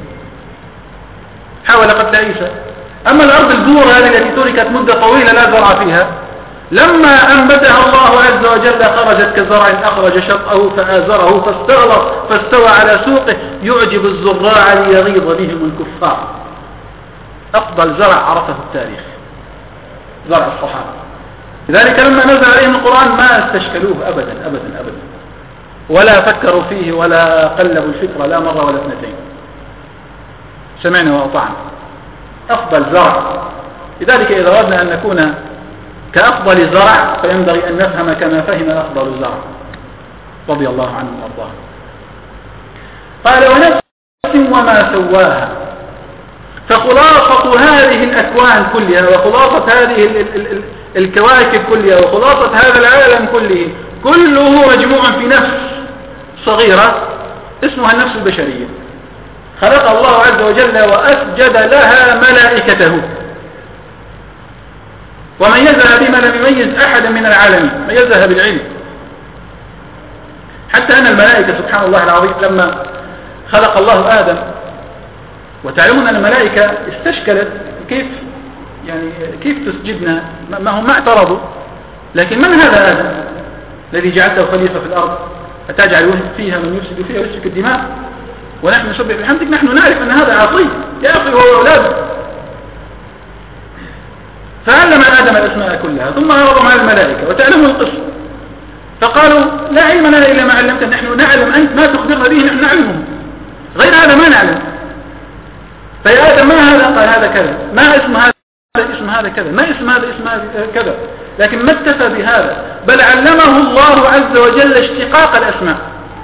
حاول قتل عيسى. أما الأرض البورة التي تركت مدة طويلة لا زرع فيها، لما أنبتها الله عز وجل خرجت كزرع أخرج شطأه فآزره فاستغلظ فاستوى على سوقه يعجب الزراع ليغيظ بهم الكفار. أفضل زرع عرفه التاريخ زرع الصحابة. لذلك لما نزل عليهم القرآن ما استشكلوه أبدا أبدا أبدا، ولا فكروا فيه ولا قلبوا الفكرة لا مرة ولا اثنتين. سمعنا وأطعنا، أفضل زرع. لذلك إذا أردنا أن نكون كأفضل زرع فينبغي أن نفهم كما فهم أفضل زرع رضي الله عنه وأرضاه. قال ونفس وما سواها. فخلاصة هذه الأكوان كلها وخلاصة هذه الكواكب كلها وخلاصة هذا العالم كله مجموع في نفس صغيرة اسمها النفس البشرية. خلق الله عز وجل وأسجد لها ملائكته وميزها بما لم يميز أحدا من العالمين، ميزها بالعلم. حتى أن الملائكة سبحان الله العظيم لما خلق الله آدم، وتعلمون أن الملائكة استشكلت كيف تسجدنا، ما هم ما اعترضوا، لكن من هذا آدم الذي جعلته خليفة في الأرض؟ أتجعل فيها من يفسد فيها ويسفك الدماء ونحن نسبح بحمدك؟ نحن نعرف أن هذا عصي يا أخي هو أولاده. فعلم آدم الأسماء كلها ثم عرضهم على الملائكة وتعلموا القصة، فقالوا لا علم لنا إلا ما علمتنا، نحن نعلم أنت ما تخبرنا به نحن نعلمه، غير هذا ما نعلم. فيا آدم ما هذا؟ قال هذا كذا. ما اسم هذا؟ اسم هذا كذا. ما اسم هذا؟ اسم هذا كذا. لكن ما اكتفى بهذا، بل علمه الله عز وجل اشتقاق الأسماء،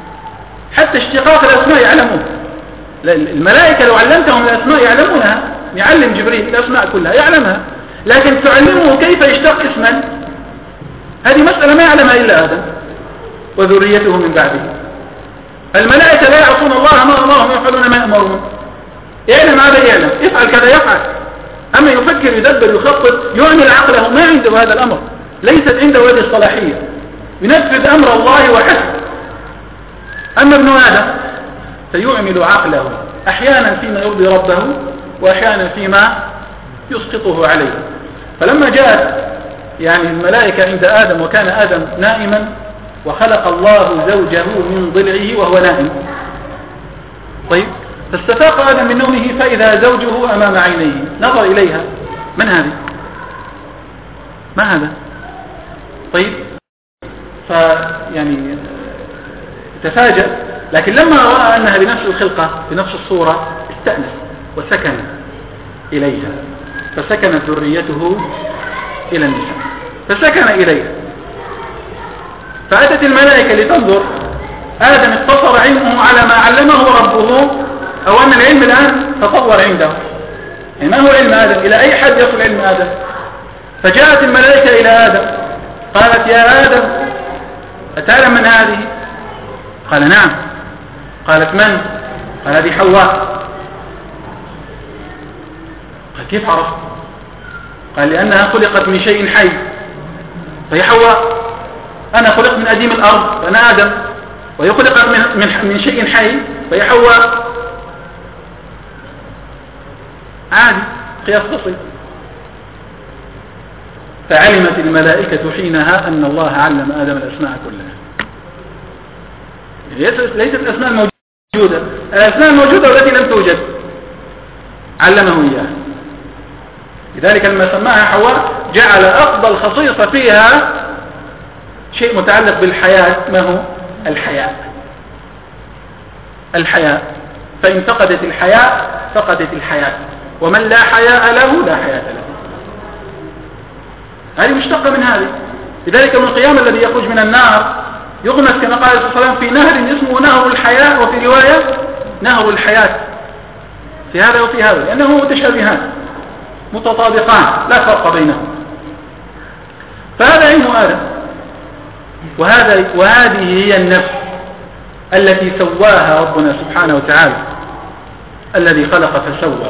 حتى اشتقاق الأسماء يعلمون. الملائكة لو علمتهم الأسماء يعلمونها، يعلم جبريل الأسماء كلها يعلمها، لكن تعلمه كيف يشتق اسما، هذه مسألة ما يعلمها إلا آدم وذريته من بعده. الملائكة لا يعصون الله ما أمرهم يفعلون ما يأمرون، يعلم هذا يعلم، يفعل كذا يفعل. أما يفكر يدبر يخطط يعمل عقله، ما عنده هذا الأمر، ليست عنده هذه الصلاحية، ينفذ أمر الله وحسب. أما ابن آدم فيعمل عقله أحيانا فيما يرضي ربه وأحيانا فيما يسقطه عليه. فلما جاءت يعني الملائكة عند آدم وكان آدم نائما، وخلق الله زوجه من ضلعه وهو نائم، طيب فاستفاق آدم من نومه فإذا زوجه أمام عينيه، نظر إليها، من هذه؟ ما هذا؟ طيب فيعني تفاجأ، لكن لما رأى أنها بنفس الخلقة بنفس الصورة استأنس وسكن إليها، فسكنت ذريته إلى النساء، فسكن إليها. فأتت الملائكة لتنظر، آدم اقتصر علمه على ما علمه ربه، أو أن العلم الآن تطور عنده، يعني ما هو علم آدم؟ إلى أي حد يصل علم آدم؟ فجاءت الملائكة إلى آدم قالت يا آدم أتعلم من هذه؟ قال نعم. قالت من؟ قال هذه حواء. قال كيف عرفت؟ قال لأنها خلقت من شيء حي، فهي حواء. أنا خلقت من أديم الأرض فأنا آدم، وهي خلقت من شيء حي فهي حواء. عادي، قياس بسيط. فعلمت الملائكة حينها أن الله علم آدم الأسماء كلها. ليست الأسماء الموجودة، الأسماء الموجودة والتي لم توجد علمه إياها. لذلك لما سماها حواء جعل أفضل خصيصة فيها شيء متعلق بالحياة، ما هو؟ الحياء. الحياء، فإن فقدت الحياء فقدت الحياة، ومن لا حياء له لا حياة له. هذه مشتقة من هذه. لذلك يوم القيامة الذي يخرج من النار يغمس كما قال صلى الله عليه وسلم في نهر اسمه نهر الحياة، وفي رواية نهر الحياة، في هذا وفي هذا، لأنه متشابهان متطابقان لا فرق بينهم. فهذا علم آدم، وهذه هي النفس التي سواها ربنا سبحانه وتعالى، الذي خلق فسوى.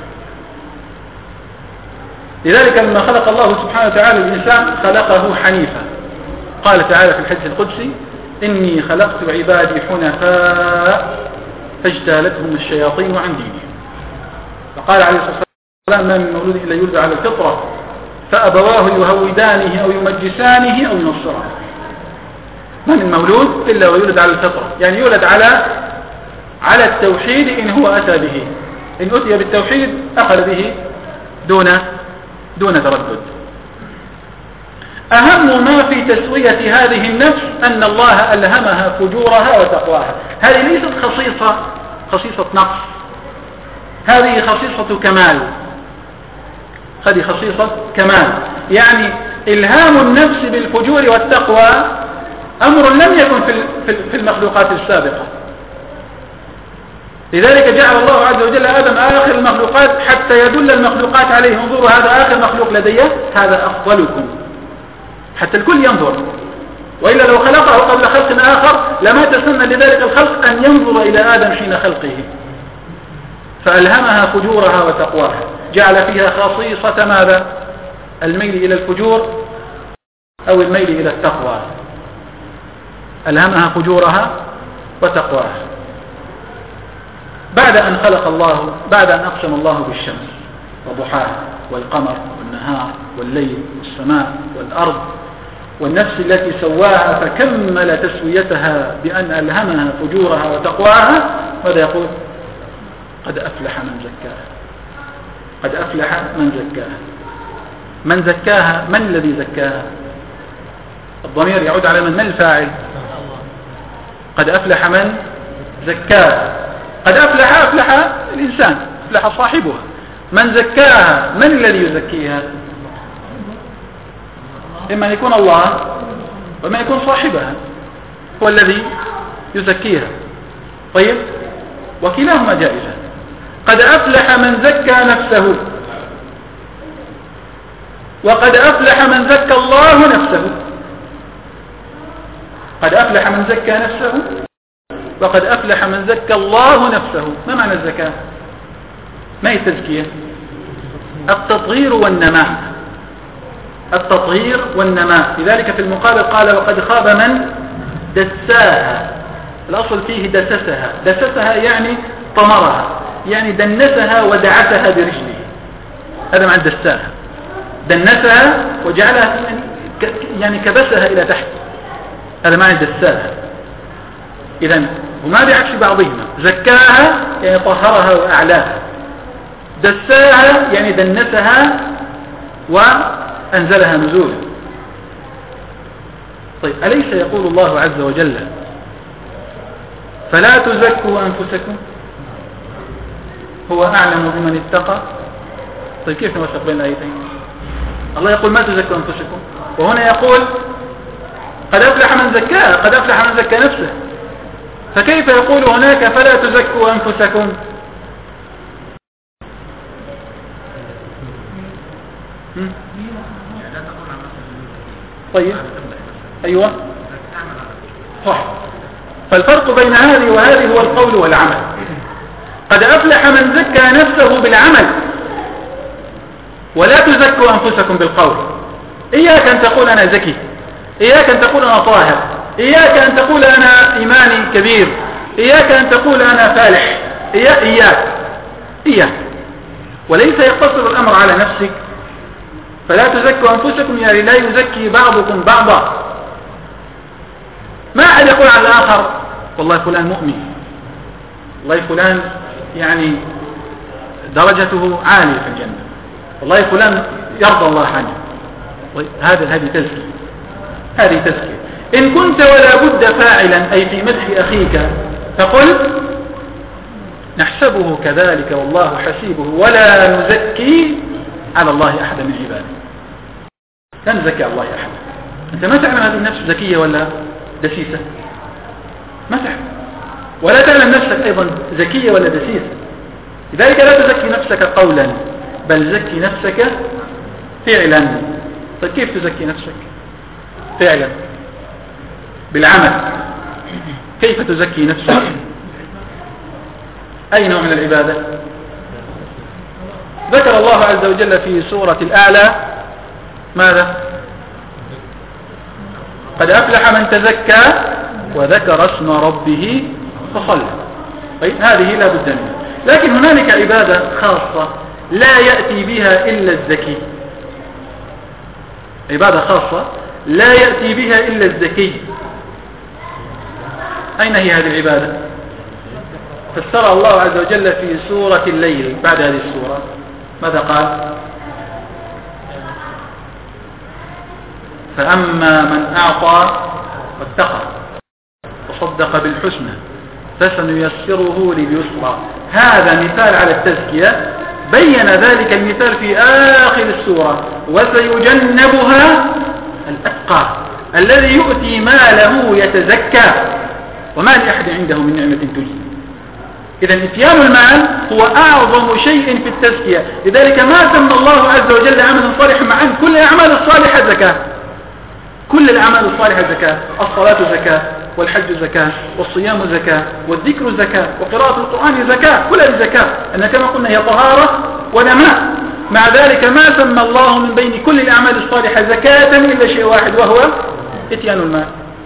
لذلك لما خلق الله سبحانه وتعالى الإنسان خلقه حنيفا. قال تعالى في الحديث القدسي إني خلقت عبادي حنفاء فاجتالتهم الشياطين عن دينهم. فقال عليه الصلاة والسلام ما من مولود إلا يولد على الفطرة فأبواه يهودانه أو يمجسانه أو ينصرانه. ما من مولود إلا ويولد على الفطرة، يعني يولد على التوحيد إن هو أتى به، إن أتي بالتوحيد أخذ به دون تردد. أهم ما في تسوية هذه النفس أن الله ألهمها فجورها وتقواها. هذه ليست خصيصة نقص، هذه خصيصة كمال. هذه خصيصة كمال، يعني إلهام النفس بالفجور والتقوى أمر لم يكن في المخلوقات السابقة. لذلك جعل الله عز وجل آدم آخر المخلوقات حتى يدل المخلوقات عليه، انظروا هذا آخر مخلوق لدي، هذا أفضلكم، حتى الكل ينظر. وإلا لو خلقه قبل خلق آخر لما تسنى لذلك الخلق أن ينظر إلى آدم حين خلقه. فألهمها فجورها وتقواها، جعل فيها خصيصة ماذا؟ الميل إلى الفجور أو الميل إلى التقوى. ألهمها فجورها وتقواها. بعد أن أقسم الله بالشمس وضحاها والقمر والنهار والليل والسماء والأرض والنفس التي سواها فكمل تسويتها بأن ألهمها فجورها وتقواها، ماذا يقول؟ قد أفلح من زكاها. قد أفلح من زكاها. من زكاها؟ من الذي زكاها؟ الضمير يعود على من الفاعل؟ قد أفلح من زكاها. قد أفلح الإنسان، أفلح صاحبها. من زكاها؟ من الذي يزكيها؟ إما يكون الله وما يكون صاحبها هو الذي يزكيها. طيب، وكلاهما جائزة. قد أفلح من زكى نفسه وقد أفلح من زكى الله نفسه. قد أفلح من زكى نفسه وقد أفلح من زكى الله نفسه. ما معنى الزكاة؟ ما هي التزكية؟ التطهير والنماء. التطهير والنماء. لذلك في المقابل قال وقد خاب من دساها. الأصل فيه دسسها. دسسها يعني طمرها، يعني دنسها ودعسها برجله. هذا معنى دساها. دنسها وجعلها يعني كبسها إلى تحت. هذا معنى دساها. إذن هما بعكس بعضهما. زكاها يعني طهرها وأعلاها، دساها يعني دنسها وأنزلها نزولا. طيب أليس يقول الله عز وجل فلا تزكوا أنفسكم هو أعلم بمن اتقى؟ طيب كيف نوثق بين الآيتين؟ الله يقول ما تزكوا أنفسكم، وهنا يقول قد أفلح من زكاها، قد أفلح من زكى نفسه، فكيف يقول هناك فلا تزكوا أنفسكم؟ طيب أيوة صح. فالفرق بين هذه وهذه هو القول والعمل. قد أفلح من زكى نفسه بالعمل، ولا تزكوا أنفسكم بالقول. إياك أن تقول أنا زكي، إياك أن تقول أنا طاهر، إياك أن تقول أنا إيماني كبير، إياك أن تقول أنا فالح، إياك. وليس يقتصر الأمر على نفسك. فلا تزكوا أنفسكم يعني لا يزكي بعضكم بعضا. ما أحد يقول على الآخر والله فلان مؤمن، والله فلان يعني درجته عالية في الجنة، والله فلان يرضى الله عنه. هذه تزكية. هذه تزكية. إن كنت ولا بد فاعلا أي في مدح أخيك فقل نحسبه كذلك والله حسيبه ولا نزكي على الله أحدا من عباده. لا نزكي على الله أحدا. أنت ما تعلم هذه النفس زكية ولا دسيسة، ما تعلم، ولا تعلم نفسك أيضا زكية ولا دسيسة. لذلك لا تزكي نفسك قولا بل زكي نفسك فعلا. طيب كيف تزكي نفسك فعلا؟ بالعمل. كيف تزكي نفسك؟ أي نوع من العبادة؟ ذكر الله عز وجل في سورة الأعلى ماذا؟ قد أفلح من تزكى وذكر اسم ربه فصلى. طيب هذه لا بد منها. لكن هنالك عبادة خاصة لا يأتي بها إلا الزكي. عبادة خاصة لا يأتي بها إلا الزكي. أين هي هذه العبادة؟ فسرها الله عز وجل في سورة الليل بعد هذه السورة. ماذا قال؟ فأما من أعطى واتقى وصدق بالحسنى فسنيسره لليسرى. هذا مثال على التزكية. بين ذلك المثال في آخر السورة وسيجنبها الأتقى الذي يؤتي ماله يتزكى وما لأحد عنده من نعمة تجزى. إذن إتيان المال هو أعظم شيء في التزكية. لذلك ما سمى الله عز وجل عملا صالحا مع أن كل الأعمال الصالحة زكاة. كل الأعمال الصالحة زكاة. الصلاة زكاة، والحج زكاة، والصيام زكاة، والذكر زكاة، وقراءة القرآن زكاة. كل الزكاة أن كما قلنا هي طهارة ونماء. مع ذلك ما سمى الله من بين كل الأعمال الصالحة زكاة إلا شيء واحد وهو إتيان المال.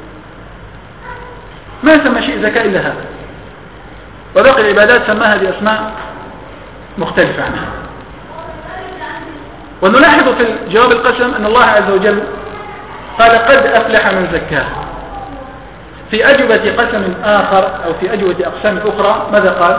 ما سمى شيء زكاة إلا هذا، وباقي العبادات سماها بأسماء مختلفة عنها. ونلاحظ في جواب القسم أن الله عز وجل قال قد أفلح من زكاها. في أجوبة قسم آخر أو في أجوبة أقسام أخرى ماذا قال؟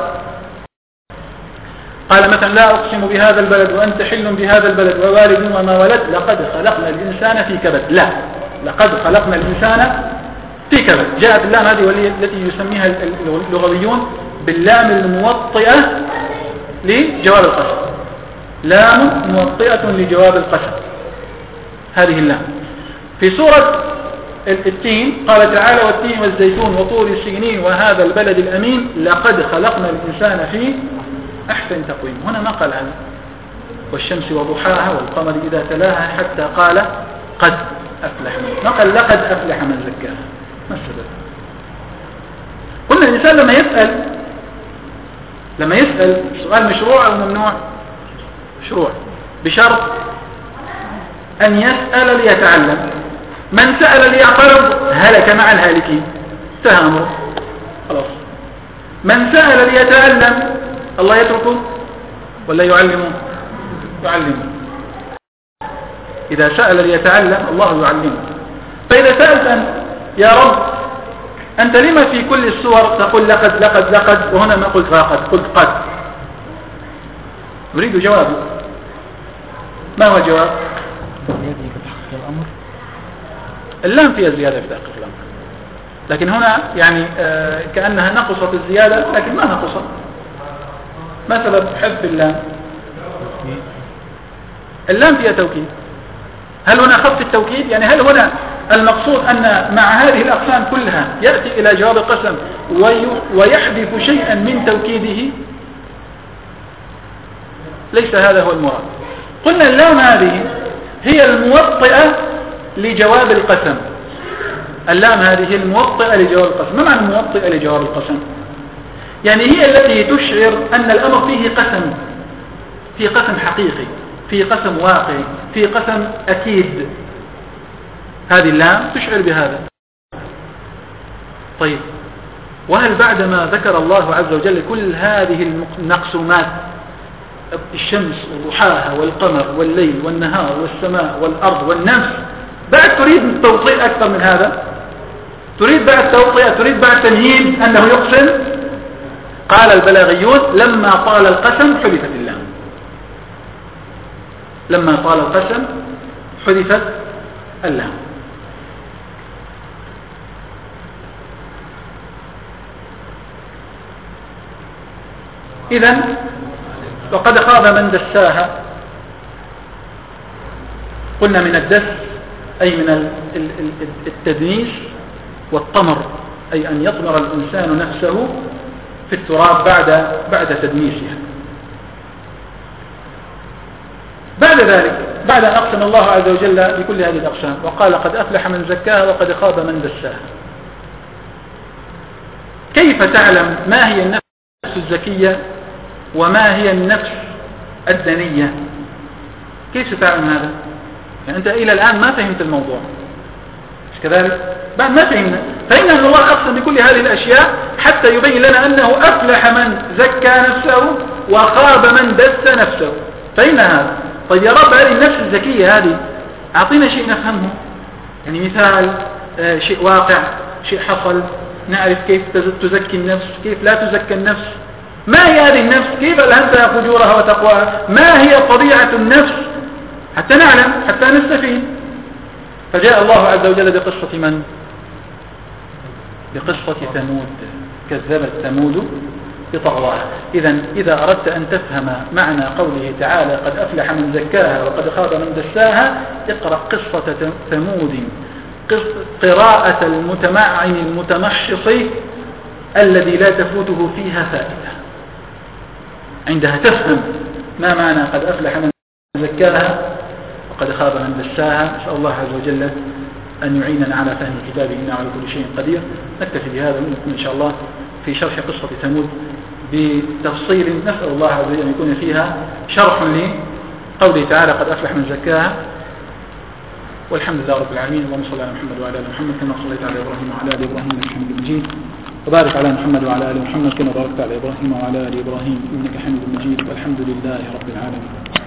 قال مثلا لا أقسم بهذا البلد وأنت حل بهذا البلد ووالد وما ولد لقد خلقنا الإنسان في كبد. لا، لقد خلقنا الإنسان في كبد. جاءت اللام هذه والتي يسميها اللغويون باللام الموطئة لجواب القسم. لام موطئة لجواب القسم، هذه اللام. في سورة التين قال تعالى والتين والزيتون وطور سينين وهذا البلد الأمين لقد خلقنا الإنسان في أحسن تقويم. هنا ما قال هذا، والشمس وضحاها والقمر إذا تلاها، حتى قال قد أفلح من، ما قال لقد أفلح من زكاها. ما السبب؟ قلنا الإنسان لما يسأل سؤال مشروع أو ممنوع؟ مشروع، بشرط أن يسأل ليتعلم. من سأل ليعترض هلك مع الهالكين، انتهى أمره خلاص. من سأل ليتعلم الله يتركه ولا يعلمه؟ يعلمه. إذا سأل ليتعلم الله يعلمه. فإذا سألت أنت يا رب أنت لما في كل السور تقول لقد لقد لقد وهنا ما قلت لقد، قلت قد؟ أريد جوابه. ما هو الجواب؟ اللام فيها زيادة في تحقيق الأمر، لكن هنا يعني كأنها نقصت الزيادة، لكن ما نقصت. ما سبب حذف اللام؟ اللام فيها توكيد. هل هنا خف التوكيد؟ يعني هل هنا المقصود أن مع هذه الأقسام كلها يأتي إلى جواب القسم ويحذف شيئا من توكيده؟ ليس هذا هو المراد. قلنا اللام هذه هي الموطئة لجواب القسم. اللام هذه هي الموطئة لجواب القسم. ما معنى الموطئة لجواب القسم؟ يعني هي التي تشعر أن الأمر فيه قسم، في قسم حقيقي، في قسم واقعي، في قسم أكيد. هذه اللام تشعر بهذا. طيب، وهل بعدما ذكر الله عز وجل كل هذه المقسومات، الشمس وضحاها والقمر والليل والنهار والسماء والأرض والنفس، بعد تريد توطيء أكثر من هذا؟ تريد بعد توطيء، تريد بعد تمهيد أنه يقسم؟ قال البلاغيون لما طال القسم حذفت اللام. لما طال القسم حذفت اللام. إذن وقد خاب من دساها. قلنا من الدس أي من التدنيس، والطمر أي أن يطمر الإنسان نفسه في التراب بعد تدنيسها. بعد ذلك، بعد أن أقسم الله عز وجل بكل هذه الأقسام وقال قد أفلح من زكاها وقد خاب من دساها، كيف تعلم ما هي النفس الزكية وما هي النفس الدنية؟ كيف تعلم هذا؟ يعني أنت إلى الآن ما فهمت الموضوع، مش كذلك؟ بعد ما فهمنا، فإن الله أقسم بكل هذه الأشياء حتى يبين لنا أنه أفلح من زكى نفسه وخاب من دس نفسه. فإن هذا. طيب يا رب، هذه النفس الزكية هذه أعطينا شيء نفهمه، يعني مثال، شيء واقع، شيء حصل، نعرف كيف تزكي النفس، كيف لا تزكى النفس. ما هي هذه النفس؟ كيف ألهمتها فجورها وتقواها؟ ما هي طبيعة النفس؟ حتى نعلم، حتى نستفيد. فجاء الله عز وجل بقصة من؟ بقصة ثمود. كذبت ثمود بطغواها. إذا أردت أن تفهم معنى قوله تعالى قد أفلح من زكاها وقد خاب من دساها، اقرأ قصة ثمود، قراءة المتمعن المتمحص الذي لا تفوته فيها فائدة. عندها تفهم ما معنى قد أفلح من زكاها وقد خاب من دساها. نسأل الله عز وجل أن يعيننا على فهم كتابه إنه على كل شيء قدير. نكتفي بهذا ونكون إن شاء الله في شرح قصة ثمود بتفصيل، نسأل الله عز وجل أن يكون فيها شرح لقوله تعالى قد أفلح من زكاها. والحمد لله رب العالمين. اللهم صل على محمد وعلى آل محمد كما صليت على إبراهيم وعلى آل إبراهيم إنك حميد مجيد، وبارك على محمد وعلى آل محمد كما باركت على إبراهيم وعلى آل إبراهيم إنك حميد مجيد، والحمد لله رب العالمين.